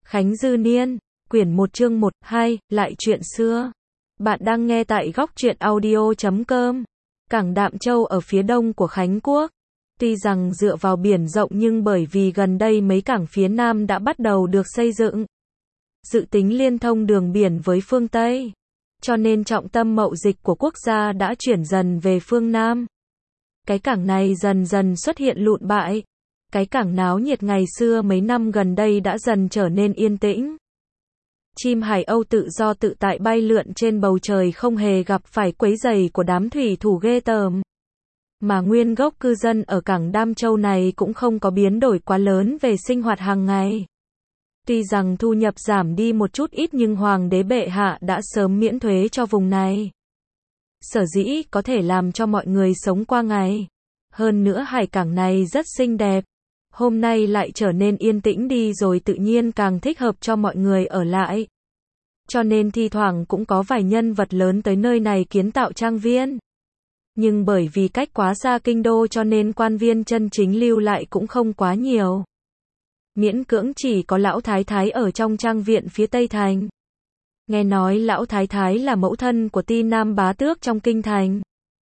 Khánh Dư Niên, quyển 1 chương 1, 2, lại chuyện xưa. Bạn đang nghe tại góc truyện audio.com. Cảng Đạm Châu ở phía đông của Khánh Quốc. Tuy rằng dựa vào biển rộng nhưng bởi vì gần đây mấy cảng phía nam đã bắt đầu được xây dựng, dự tính liên thông đường biển với phương Tây, cho nên trọng tâm mậu dịch của quốc gia đã chuyển dần về phương Nam. Cái cảng này dần dần xuất hiện lụn bại. Cái cảng náo nhiệt ngày xưa mấy năm gần đây đã dần trở nên yên tĩnh. Chim hải âu tự do tự tại bay lượn trên bầu trời không hề gặp phải quấy rầy của đám thủy thủ ghê tởm. Mà nguyên gốc cư dân ở cảng Đạm Châu này cũng không có biến đổi quá lớn về sinh hoạt hàng ngày. Tuy rằng thu nhập giảm đi một chút ít nhưng Hoàng đế bệ hạ đã sớm miễn thuế cho vùng này. Sở dĩ có thể làm cho mọi người sống qua ngày. Hơn nữa hải cảng này rất xinh đẹp. Hôm nay lại trở nên yên tĩnh đi rồi tự nhiên càng thích hợp cho mọi người ở lại. Cho nên thi thoảng cũng có vài nhân vật lớn tới nơi này kiến tạo trang viên. Nhưng bởi vì cách quá xa kinh đô cho nên quan viên chân chính lưu lại cũng không quá nhiều. Miễn cưỡng chỉ có lão thái thái ở trong trang viện phía Tây Thành. Nghe nói lão thái thái là mẫu thân của Ti Nam bá tước trong kinh thành.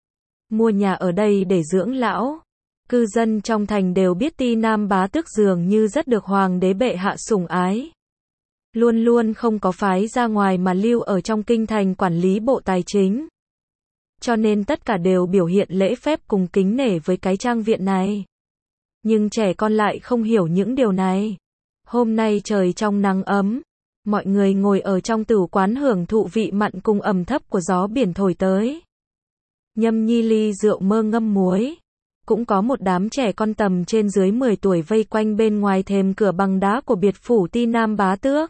Mua nhà ở đây để dưỡng lão. Cư dân trong thành đều biết Ti Nam bá tước dường như rất được Hoàng đế bệ hạ sủng ái. Luôn luôn không có phái ra ngoài mà lưu ở trong kinh thành quản lý bộ tài chính. Cho nên tất cả đều biểu hiện lễ phép cùng kính nể với cái trang viện này. Nhưng trẻ con lại không hiểu những điều này. Hôm nay trời trong nắng ấm. Mọi người ngồi ở trong tửu quán hưởng thụ vị mặn cùng ẩm thấp của gió biển thổi tới. Nhâm nhi ly rượu mơ ngâm muối. Cũng có một đám trẻ con tầm trên dưới 10 tuổi vây quanh bên ngoài thềm cửa bằng đá của biệt phủ Ti Nam bá tước.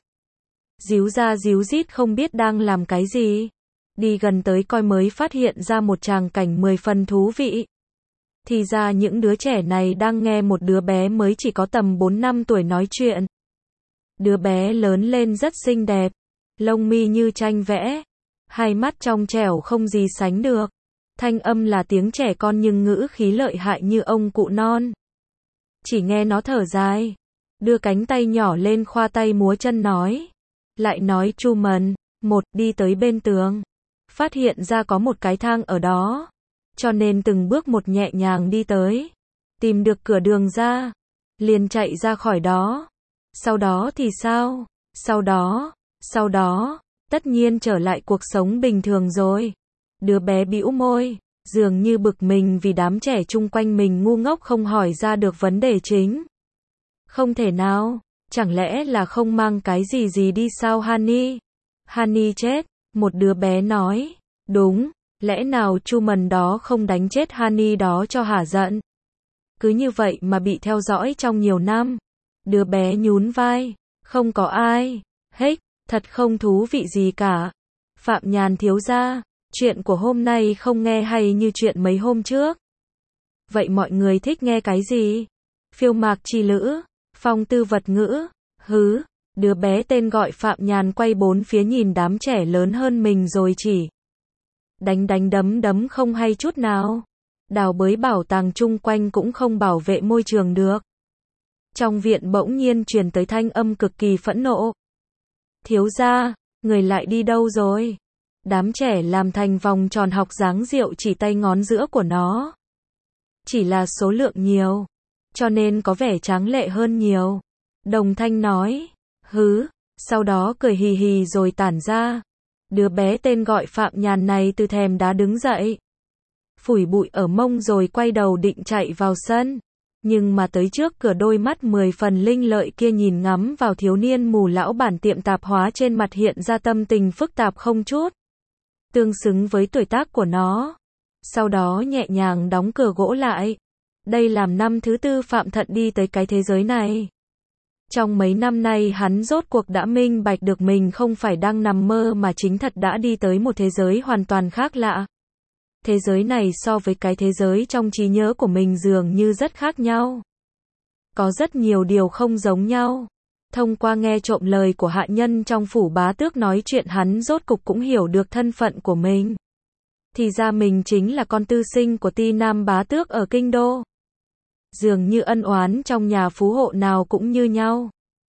Díu ra díu dít không biết đang làm cái gì. Đi gần tới coi mới phát hiện ra một tràng cảnh 10 phần thú vị. Thì ra những đứa trẻ này đang nghe một đứa bé mới chỉ có tầm 4 năm tuổi nói chuyện. Đứa bé lớn lên rất xinh đẹp, lông mi như tranh vẽ, hai mắt trong trẻo không gì sánh được. Thanh âm là tiếng trẻ con nhưng ngữ khí lợi hại như ông cụ non. Chỉ nghe nó thở dài, đưa cánh tay nhỏ lên khoa tay múa chân nói. Lại nói Truman, đi tới bên tường. Phát hiện ra có một cái thang ở đó. Cho nên từng bước một nhẹ nhàng đi tới. Tìm được cửa đường ra. Liền chạy ra khỏi đó. Sau đó thì sao? Sau đó, tất nhiên trở lại cuộc sống bình thường rồi. Đứa bé bĩu môi, dường như bực mình vì đám trẻ chung quanh mình ngu ngốc không hỏi ra được vấn đề chính. Không thể nào, chẳng lẽ là không mang cái gì đi sao Honey? Honey chết, một đứa bé nói. Đúng, lẽ nào Truman đó không đánh chết Honey đó cho hả giận? Cứ như vậy mà bị theo dõi trong nhiều năm. Đứa bé nhún vai, không có ai. Hếch, thật không thú vị gì cả. Phạm Nhàn thiếu gia, chuyện của hôm nay không nghe hay như chuyện mấy hôm trước. Vậy mọi người thích nghe cái gì? Phiêu mạc chi lữ, phong tư vật ngữ, hứ. Đứa bé tên gọi Phạm Nhàn quay bốn phía nhìn đám trẻ lớn hơn mình rồi chỉ. Đánh đấm không hay chút nào. Đào bới bảo tàng chung quanh cũng không bảo vệ môi trường được. Trong viện bỗng nhiên truyền tới thanh âm cực kỳ phẫn nộ. Thiếu gia, người lại đi đâu rồi? Đám trẻ làm thành vòng tròn học dáng rượu chỉ tay ngón giữa của nó. Chỉ là số lượng nhiều, cho nên có vẻ tráng lệ hơn nhiều. Đồng thanh nói, hứ, sau đó cười hì hì rồi tản ra. Đứa bé tên gọi Phạm Nhàn này từ thềm đá đứng dậy. Phủi bụi ở mông rồi quay đầu định chạy vào sân. Nhưng mà tới trước cửa đôi mắt 10 phần linh lợi kia nhìn ngắm vào thiếu niên mù lão bản tiệm tạp hóa trên mặt hiện ra tâm tình phức tạp không chút tương xứng với tuổi tác của nó. Sau đó nhẹ nhàng đóng cửa gỗ lại. Đây làm năm thứ tư Phạm Thận đi tới cái thế giới này. Trong mấy năm nay hắn rốt cuộc đã minh bạch được mình không phải đang nằm mơ mà chính thật đã đi tới một thế giới hoàn toàn khác lạ. Thế giới này so với cái thế giới trong trí nhớ của mình dường như rất khác nhau. Có rất nhiều điều không giống nhau. Thông qua nghe trộm lời của hạ nhân trong phủ bá tước nói chuyện hắn rốt cục cũng hiểu được thân phận của mình. Thì ra mình chính là con tư sinh của Ti Nam bá tước ở kinh đô. Dường như ân oán trong nhà phú hộ nào cũng như nhau.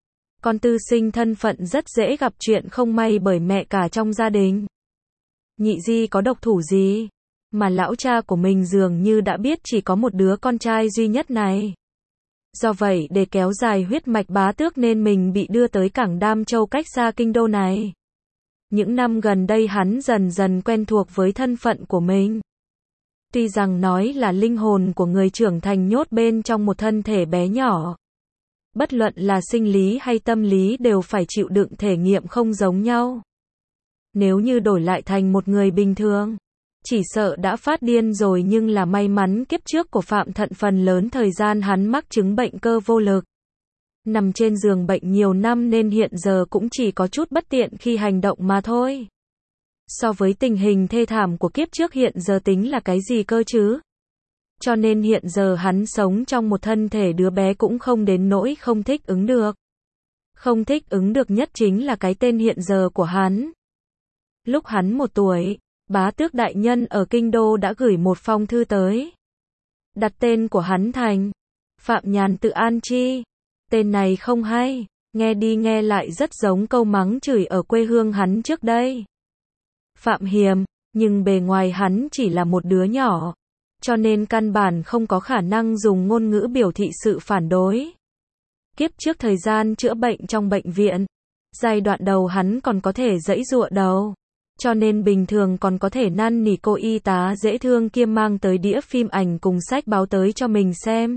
Con tư sinh thân phận rất dễ gặp chuyện không may bởi mẹ cả trong gia đình. Nhị di có độc thủ gì mà lão cha của mình dường như đã biết chỉ có một đứa con trai duy nhất này. Do vậy để kéo dài huyết mạch bá tước nên mình bị đưa tới cảng Đam Châu cách xa kinh đô này. Những năm gần đây hắn dần dần quen thuộc với thân phận của mình. Tuy rằng nói là linh hồn của người trưởng thành nhốt bên trong một thân thể bé nhỏ. Bất luận là sinh lý hay tâm lý đều phải chịu đựng thể nghiệm không giống nhau. Nếu như đổi lại thành một người bình thường, chỉ sợ đã phát điên rồi, nhưng là may mắn kiếp trước của Phạm Thận phần lớn thời gian hắn mắc chứng bệnh cơ vô lực. Nằm trên giường bệnh nhiều năm nên hiện giờ cũng chỉ có chút bất tiện khi hành động mà thôi. So với tình hình thê thảm của kiếp trước hiện giờ tính là cái gì cơ chứ? Cho nên hiện giờ hắn sống trong một thân thể đứa bé cũng không đến nỗi không thích ứng được. Không thích ứng được nhất chính là cái tên hiện giờ của hắn. Lúc hắn 1 tuổi, bá tước đại nhân ở kinh đô đã gửi một phong thư tới. Đặt tên của hắn thành Phạm Nhàn Tự An Chi. Tên này không hay, nghe đi nghe lại rất giống câu mắng chửi ở quê hương hắn trước đây. Phạm Hiềm, nhưng bề ngoài hắn chỉ là một đứa nhỏ, cho nên căn bản không có khả năng dùng ngôn ngữ biểu thị sự phản đối. Kiếp trước thời gian chữa bệnh trong bệnh viện, giai đoạn đầu hắn còn có thể giãy giụa đầu, cho nên bình thường còn có thể năn nỉ cô y tá dễ thương kia mang tới đĩa phim ảnh cùng sách báo tới cho mình xem.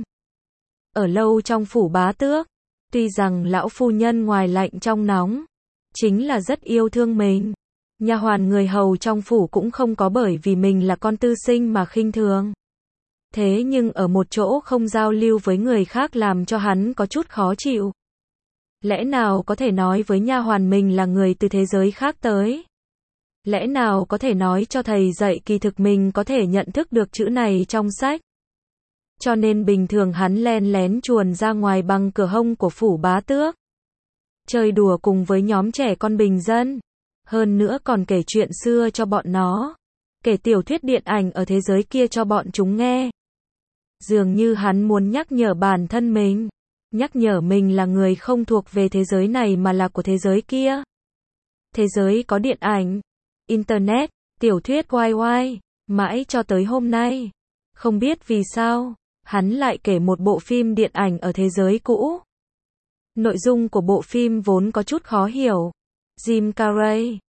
Ở lâu trong phủ bá tước, tuy rằng lão phu nhân ngoài lạnh trong nóng, chính là rất yêu thương mình. Nha hoàn người hầu trong phủ cũng không có bởi vì mình là con tư sinh mà khinh thường. Thế nhưng ở một chỗ không giao lưu với người khác làm cho hắn có chút khó chịu. Lẽ nào có thể nói với nha hoàn mình là người từ thế giới khác tới? Lẽ nào có thể nói cho thầy dạy kỳ thực mình có thể nhận thức được chữ này trong sách? Cho nên bình thường hắn len lén chuồn ra ngoài bằng cửa hông của phủ bá tước. Chơi đùa cùng với nhóm trẻ con bình dân. Hơn nữa còn kể chuyện xưa cho bọn nó. Kể tiểu thuyết điện ảnh ở thế giới kia cho bọn chúng nghe. Dường như hắn muốn nhắc nhở bản thân mình. Nhắc nhở mình là người không thuộc về thế giới này mà là của thế giới kia. Thế giới có điện ảnh, internet, tiểu thuyết YY, mãi cho tới hôm nay. Không biết vì sao, hắn lại kể một bộ phim điện ảnh ở thế giới cũ. Nội dung của bộ phim vốn có chút khó hiểu. Jim Carrey,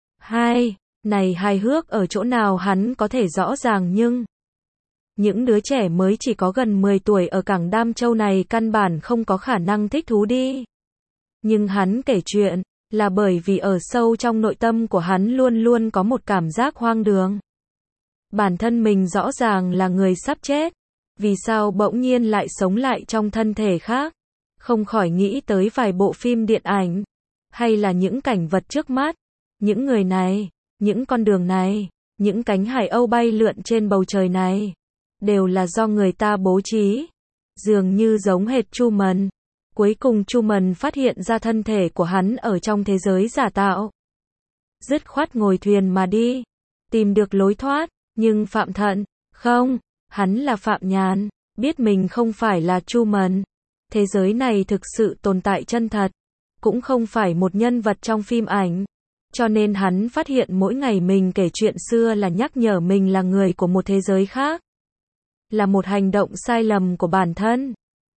này hài hước ở chỗ nào hắn có thể rõ ràng nhưng những đứa trẻ mới chỉ có gần 10 tuổi ở cảng Đam Châu này căn bản không có khả năng thích thú đi. Nhưng hắn kể chuyện là bởi vì ở sâu trong nội tâm của hắn luôn luôn có một cảm giác hoang đường. Bản thân mình rõ ràng là người sắp chết, vì sao bỗng nhiên lại sống lại trong thân thể khác? Không khỏi nghĩ tới vài bộ phim điện ảnh, hay là những cảnh vật trước mắt, những người này, những con đường này, những cánh hải âu bay lượn trên bầu trời này, đều là do người ta bố trí, dường như giống hệt Truman. Cuối cùng Truman phát hiện ra thân thể của hắn ở trong thế giới giả tạo. Dứt khoát ngồi thuyền mà đi, tìm được lối thoát, nhưng Phạm Thận, không, hắn là Phạm Nhàn, biết mình không phải là Truman. Thế giới này thực sự tồn tại chân thật, cũng không phải một nhân vật trong phim ảnh. Cho nên hắn phát hiện mỗi ngày mình kể chuyện xưa là nhắc nhở mình là người của một thế giới khác. Là một hành động sai lầm của bản thân.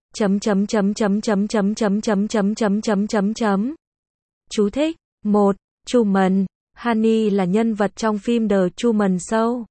Chú thích: 1. Truman, Honey là nhân vật trong phim The Truman Show,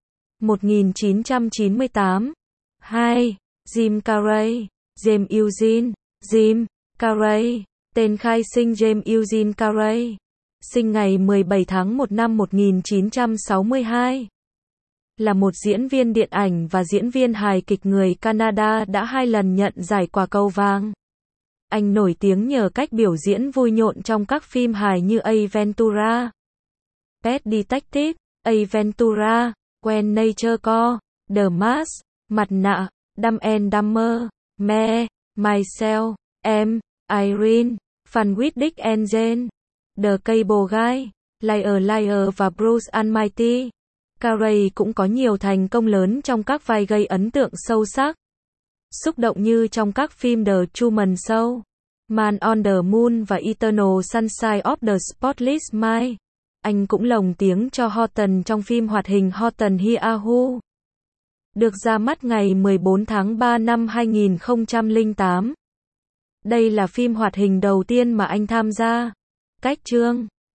1998. 2. Jim Carrey, James Eugene, Jim Carrey, tên khai sinh James Eugene Carrey, sinh ngày 17 tháng 1 năm 1962. Là một diễn viên điện ảnh và diễn viên hài kịch người Canada đã 2 lần nhận giải Quả Cầu Vàng. Anh nổi tiếng nhờ cách biểu diễn vui nhộn trong các phim hài như Ace Ventura, Pet Detective, Ace Ventura, When Nature Calls, The Mask, Mặt nạ, Dumb and Dumber, Me, Myself, Em, Irene, Fun with Dick and Jane, The Cable Guy, Liar Liar và Bruce Almighty. Carrey cũng có nhiều thành công lớn trong các vai gây ấn tượng sâu sắc, xúc động như trong các phim The Truman Show, Man on the Moon và Eternal Sunshine of the Spotless Mind. Anh cũng lồng tiếng cho Horton trong phim hoạt hình Horton Hears, được ra mắt ngày 14 tháng 3 năm 2008. Đây là phim hoạt hình đầu tiên mà anh tham gia. Cách chương